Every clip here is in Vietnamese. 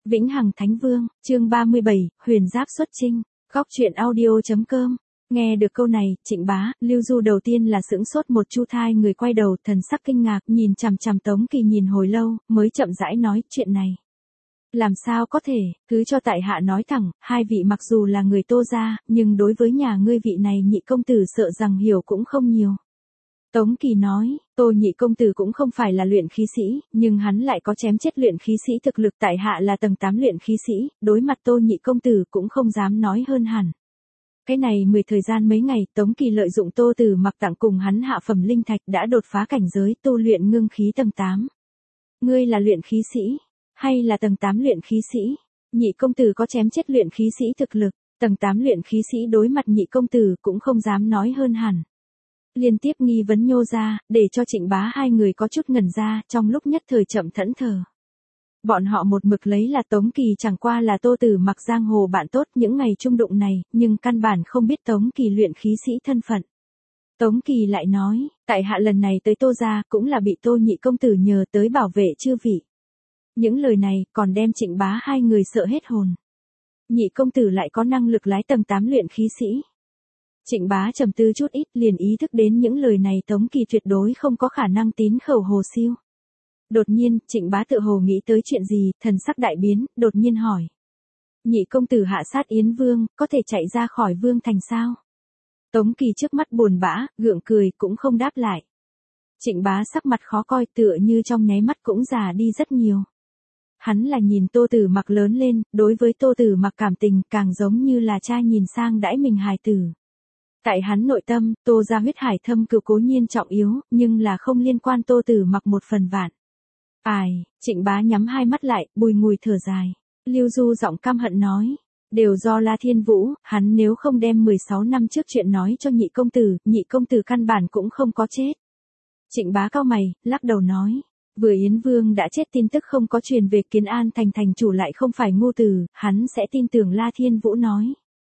Vĩnh Hằng Thánh Vương, chương 37, Huyền Giáp xuất chinh. Góc truyện audio.com. Nghe được câu này, Trịnh Bá, Lưu Du đầu tiên là sững sốt một chu thai người quay đầu, thần sắc kinh ngạc, nhìn chằm chằm Tống Kỳ nhìn hồi lâu, mới chậm rãi nói, chuyện này. Làm sao có thể, cứ cho tại hạ nói thẳng, hai vị mặc dù là người Tô gia, nhưng đối với nhà ngươi vị này nhị công tử sợ rằng hiểu cũng không nhiều. Tống Kỳ nói, Tô nhị công tử cũng không phải là luyện khí sĩ, nhưng hắn lại có chém chết luyện khí sĩ thực lực, tại hạ là tầng 8 luyện khí sĩ, đối mặt Tô nhị công tử cũng không dám nói hơn hẳn. Cái này thời gian mấy ngày, Tống Kỳ lợi dụng Tô Tử Mặc tặng cùng hắn hạ phẩm linh thạch đã đột phá cảnh giới tu luyện ngưng khí tầng 8. Ngươi là luyện khí sĩ, hay là tầng 8 luyện khí sĩ? Nhị công tử có chém chết luyện khí sĩ thực lực, tầng 8 luyện khí sĩ đối mặt nhị công tử cũng không dám nói hơn hẳn. Liên tiếp nghi vấn nhô ra, để cho Trịnh Bá hai người có chút ngẩn ra, trong lúc nhất thời chậm thẫn thờ. Bọn họ một mực lấy là Tống Kỳ chẳng qua là Tô Tử Mặc giang hồ bạn tốt những ngày trung đụng này, nhưng căn bản không biết Tống Kỳ luyện khí sĩ thân phận. Tống Kỳ lại nói, tại hạ lần này tới Tô gia cũng là bị Tô nhị công tử nhờ tới bảo vệ chư vị. Những lời này còn đem Trịnh Bá hai người sợ hết hồn. Nhị công tử lại có năng lực lái tầng 8 luyện khí sĩ. Trịnh Bá trầm tư chút ít liền ý thức đến những lời này Tống Kỳ tuyệt đối không có khả năng tín khẩu hồ siêu. Đột nhiên, Trịnh Bá tự hồ nghĩ tới chuyện gì, thần sắc đại biến, đột nhiên hỏi. Nhị công tử hạ sát Yến Vương, có thể chạy ra khỏi Vương thành sao? Tống Kỳ trước mắt buồn bã, gượng cười, cũng không đáp lại. Trịnh Bá sắc mặt khó coi tựa như trong nháy mắt cũng già đi rất nhiều. Hắn là nhìn Tô Tử Mặc lớn lên, đối với Tô Tử Mặc cảm tình càng giống như là cha nhìn sang đãi mình hài tử. Tại hắn nội tâm, Tô gia huyết hải thâm cừu cố nhiên trọng yếu, nhưng là không liên quan Tô Tử Mặc một phần vạn. Ai, Trịnh Bá nhắm hai mắt lại, bùi ngùi thở dài. Lưu Du giọng căm hận nói, đều do La Thiên Vũ, hắn nếu không đem 16 năm trước chuyện nói cho nhị công tử căn bản cũng không có chết. Trịnh Bá cau mày, lắc đầu nói, vừa Yến Vương đã chết tin tức không có truyền về Kiến An thành thành chủ lại không phải ngu tử, hắn sẽ tin tưởng La Thiên Vũ nói.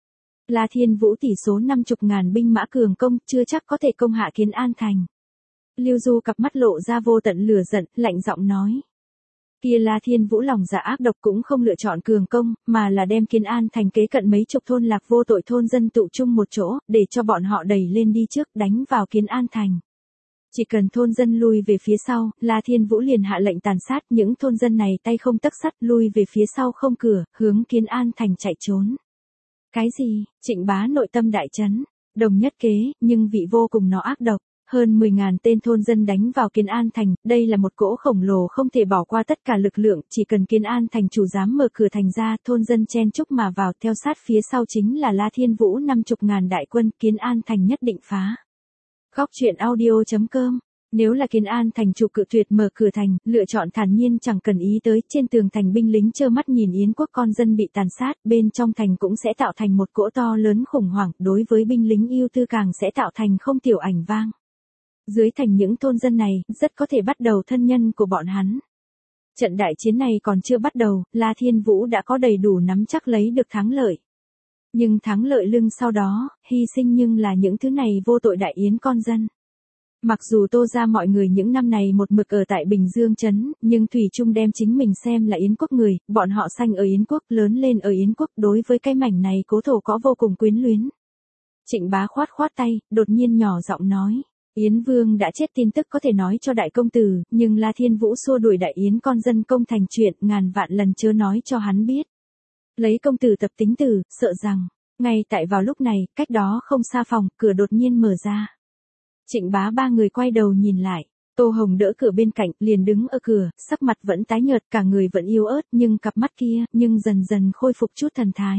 La Thiên Vũ tỷ số 50.000 binh mã cường công, chưa chắc có thể công hạ Kiến An thành. Lưu Du cặp mắt lộ ra vô tận lửa giận, lạnh giọng nói. Kia La Thiên Vũ lòng dạ ác độc cũng không lựa chọn cường công, mà là đem Kiến An thành kế cận mấy chục thôn lạc vô tội thôn dân tụ chung một chỗ, để cho bọn họ đẩy lên đi trước, đánh vào Kiến An thành. Chỉ cần thôn dân lui về phía sau, La Thiên Vũ liền hạ lệnh tàn sát những thôn dân này tay không tấc sắt lui về phía sau không cửa, hướng Kiến An thành chạy trốn. Cái gì? Trịnh Bá nội tâm đại chấn, đồng nhất kế, nhưng vị vô cùng nó ác độc. Hơn 10.000 tên thôn dân đánh vào Kiến An thành, đây là một cỗ khổng lồ không thể bỏ qua tất cả lực lượng, chỉ cần Kiến An thành chủ dám mở cửa thành ra, thôn dân chen chúc mà vào, theo sát phía sau chính là La Thiên Vũ 50.000 đại quân, Kiến An thành nhất định phá. Góc truyện audio.com. Nếu là Kiến An thành chủ cự tuyệt mở cửa thành, lựa chọn thản nhiên chẳng cần ý tới, trên tường thành binh lính trơ mắt nhìn Yến quốc con dân bị tàn sát, bên trong thành cũng sẽ tạo thành một cỗ to lớn khủng hoảng, đối với binh lính yêu tư càng sẽ tạo thành không tiểu ảnh vang. Dưới thành những thôn dân này, rất có thể bắt đầu thân nhân của bọn hắn. Trận đại chiến này còn chưa bắt đầu, La Thiên Vũ đã có đầy đủ nắm chắc lấy được thắng lợi. Nhưng thắng lợi lưng sau đó, hy sinh nhưng là những thứ này vô tội đại yến con dân. Mặc dù Tô gia mọi người những năm này một mực ở tại Bình Dương trấn, nhưng thủy chung đem chính mình xem là Yến quốc người, bọn họ sanh ở Yến quốc, lớn lên ở Yến quốc, đối với cái mảnh này cố thổ có vô cùng quyến luyến. Trịnh Bá khoát tay, đột nhiên nhỏ giọng nói, Yến Vương đã chết tin tức có thể nói cho đại công tử, nhưng La Thiên Vũ xua đuổi đại yến con dân công thành chuyện, ngàn vạn lần chớ nói cho hắn biết. Lấy công tử tập tính tử, sợ rằng, ngay tại vào lúc này, cách đó không xa phòng, cửa đột nhiên mở ra. Trịnh Bá ba người quay đầu nhìn lại, Tô Hồng đỡ cửa bên cạnh, liền đứng ở cửa, sắc mặt vẫn tái nhợt, cả người vẫn yếu ớt, nhưng cặp mắt kia, nhưng dần dần khôi phục chút thần thái.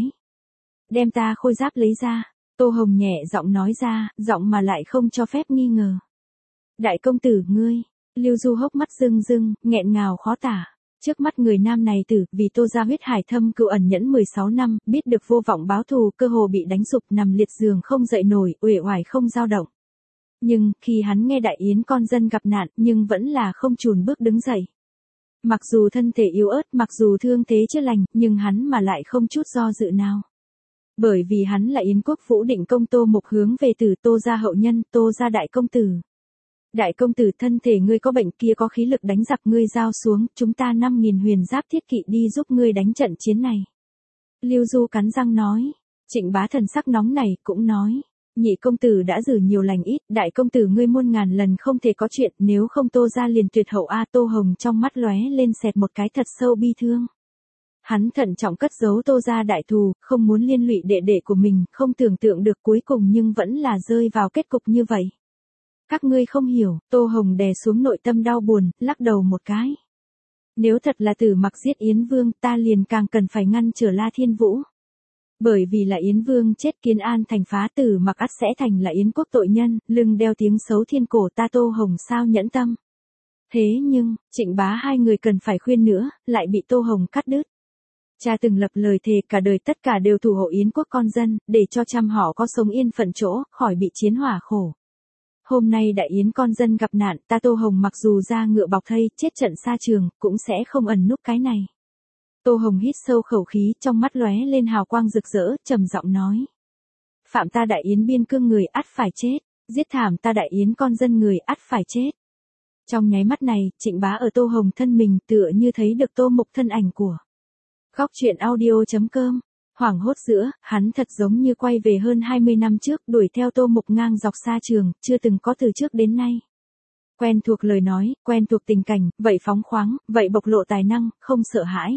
Đem ta khôi giáp lấy ra, Tô Hồng nhẹ giọng nói ra, giọng mà lại không cho phép nghi ngờ. Đại công tử ngươi, Lưu Du hốc mắt rưng rưng, nghẹn ngào khó tả. Trước mắt người nam này tử, vì Tô gia huyết hải thâm cừu ẩn nhẫn 16 năm, biết được vô vọng báo thù, cơ hồ bị đánh sụp nằm liệt giường không dậy nổi, uể oải không dao động. Nhưng, khi hắn nghe đại yến con dân gặp nạn, nhưng vẫn là không chùn bước đứng dậy. Mặc dù thân thể yếu ớt, mặc dù thương thế chưa lành, nhưng hắn mà lại không chút do dự nào. Bởi vì hắn là Yến quốc Vũ Định công Tô Mục hướng về từ Tô gia hậu nhân, Tô gia đại công tử. Đại công tử, thân thể ngươi có bệnh, kia có khí lực đánh giặc, ngươi giao xuống, chúng ta 5.000 huyền giáp thiết kỵ đi giúp ngươi đánh trận chiến này. Lưu Du cắn răng nói. Trịnh Bá thần sắc nóng này cũng nói. Nhị công tử đã giữ nhiều lành ít, đại công tử ngươi muôn ngàn lần không thể có chuyện, nếu không Tô gia liền tuyệt hậu a. Tô Hồng trong mắt lóe lên xẹt một cái thật sâu bi thương. Hắn thận trọng cất giấu Tô gia đại thù, không muốn liên lụy đệ đệ của mình, không tưởng tượng được cuối cùng nhưng vẫn là rơi vào kết cục như vậy. Các ngươi không hiểu, Tô Hồng đè xuống nội tâm đau buồn, lắc đầu một cái. Nếu thật là Tử Mặc giết Yến Vương, ta liền càng cần phải ngăn trở La Thiên Vũ. Bởi vì là Yến Vương chết, Kiến An thành phá, Tử Mặc ắt sẽ thành là Yến quốc tội nhân, lưng đeo tiếng xấu thiên cổ, ta Tô Hồng sao nhẫn tâm. Thế nhưng, Trịnh Bá hai người cần phải khuyên nữa, lại bị Tô Hồng cắt đứt. Cha từng lập lời thề cả đời tất cả đều thủ hộ Yến quốc con dân, để cho trăm họ có sống yên phận chỗ, khỏi bị chiến hỏa khổ. Hôm nay đại Yến con dân gặp nạn, ta Tô Hồng mặc dù ra ngựa bọc thây, chết trận xa trường, cũng sẽ không ẩn núp cái này. Tô Hồng hít sâu khẩu khí, trong mắt lóe lên hào quang rực rỡ, trầm giọng nói. Phạm ta đại Yến biên cương người ắt phải chết, giết thảm ta đại Yến con dân người ắt phải chết. Trong nháy mắt này, Trịnh Bá ở Tô Hồng thân mình tựa như thấy được Tô Mục thân ảnh của. Góc truyện audio.com. Hoảng hốt giữa, hắn thật giống như quay về hơn 20 năm trước, đuổi theo Tô Mục ngang dọc xa trường, chưa từng có từ trước đến nay. Quen thuộc lời nói, quen thuộc tình cảnh, vậy phóng khoáng, vậy bộc lộ tài năng, không sợ hãi.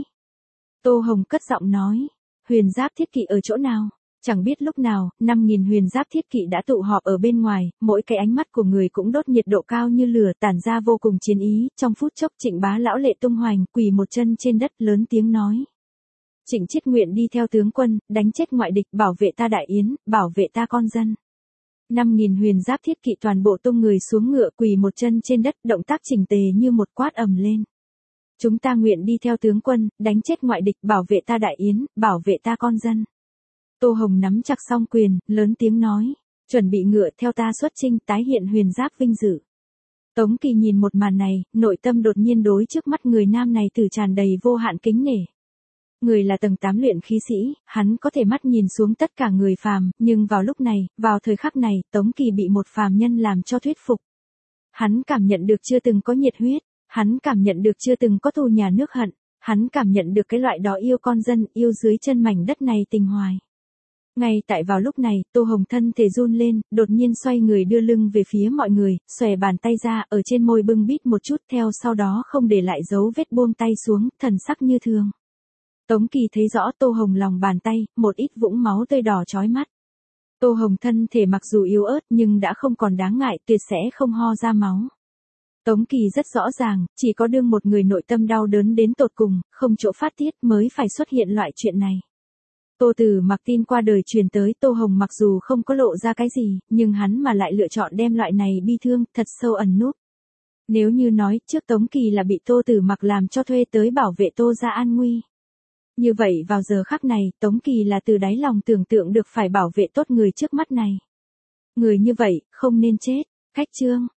Tô Hồng cất giọng nói, huyền giáp thiết kỵ ở chỗ nào? Chẳng biết lúc nào, 5.000 huyền giáp thiết kỵ đã tụ họp ở bên ngoài, mỗi cái ánh mắt của người cũng đốt nhiệt độ cao như lửa, tản ra vô cùng chiến ý. Trong phút chốc Trịnh Bá lão lệ tung hoành, quỳ một chân trên đất, lớn tiếng nói. Trịnh Chiết nguyện đi theo tướng quân, đánh chết ngoại địch, bảo vệ ta đại Yến, bảo vệ ta con dân. 5.000 huyền giáp thiết kỵ toàn bộ tung người xuống ngựa, quỳ một chân trên đất, động tác chỉnh tề như một quát ầm lên. Chúng ta nguyện đi theo tướng quân, đánh chết ngoại địch, bảo vệ ta đại Yến, bảo vệ ta con dân. Tô Hồng nắm chặt song quyền, lớn tiếng nói, chuẩn bị ngựa, theo ta xuất chinh, tái hiện huyền giáp vinh dự. Tống Kỳ nhìn một màn này, nội tâm đột nhiên đối trước mắt người nam này từ tràn đầy vô hạn kính nể. Người là tầng 8 luyện khí sĩ, hắn có thể mắt nhìn xuống tất cả người phàm, nhưng vào lúc này, vào thời khắc này, Tống Kỳ bị một phàm nhân làm cho thuyết phục. Hắn cảm nhận được chưa từng có nhiệt huyết, hắn cảm nhận được chưa từng có thù nhà nước hận, hắn cảm nhận được cái loại đó yêu con dân, yêu dưới chân mảnh đất này tình hoài. Ngay tại vào lúc này, Tô Hồng thân thể run lên, đột nhiên xoay người đưa lưng về phía mọi người, xòe bàn tay ra, ở trên môi bưng bít một chút, theo sau đó không để lại dấu vết, buông tay xuống, thần sắc như thường. Tống Kỳ thấy rõ Tô Hồng lòng bàn tay, một ít vũng máu tươi đỏ chói mắt. Tô Hồng thân thể mặc dù yếu ớt nhưng đã không còn đáng ngại, tuyệt sẽ không ho ra máu. Tống Kỳ rất rõ ràng, chỉ có đương một người nội tâm đau đớn đến tột cùng, không chỗ phát tiết mới phải xuất hiện loại chuyện này. Tô Tử Mặc tin qua đời truyền tới, Tô Hồng mặc dù không có lộ ra cái gì, nhưng hắn mà lại lựa chọn đem loại này bi thương, thật sâu ẩn núp. Nếu như nói, trước Tống Kỳ là bị Tô Tử Mặc làm cho thuê tới bảo vệ Tô gia an nguy. Như vậy vào giờ khắc này, Tống Kỳ là từ đáy lòng tưởng tượng được phải bảo vệ tốt người trước mắt này. Người như vậy, không nên chết. Cách chương.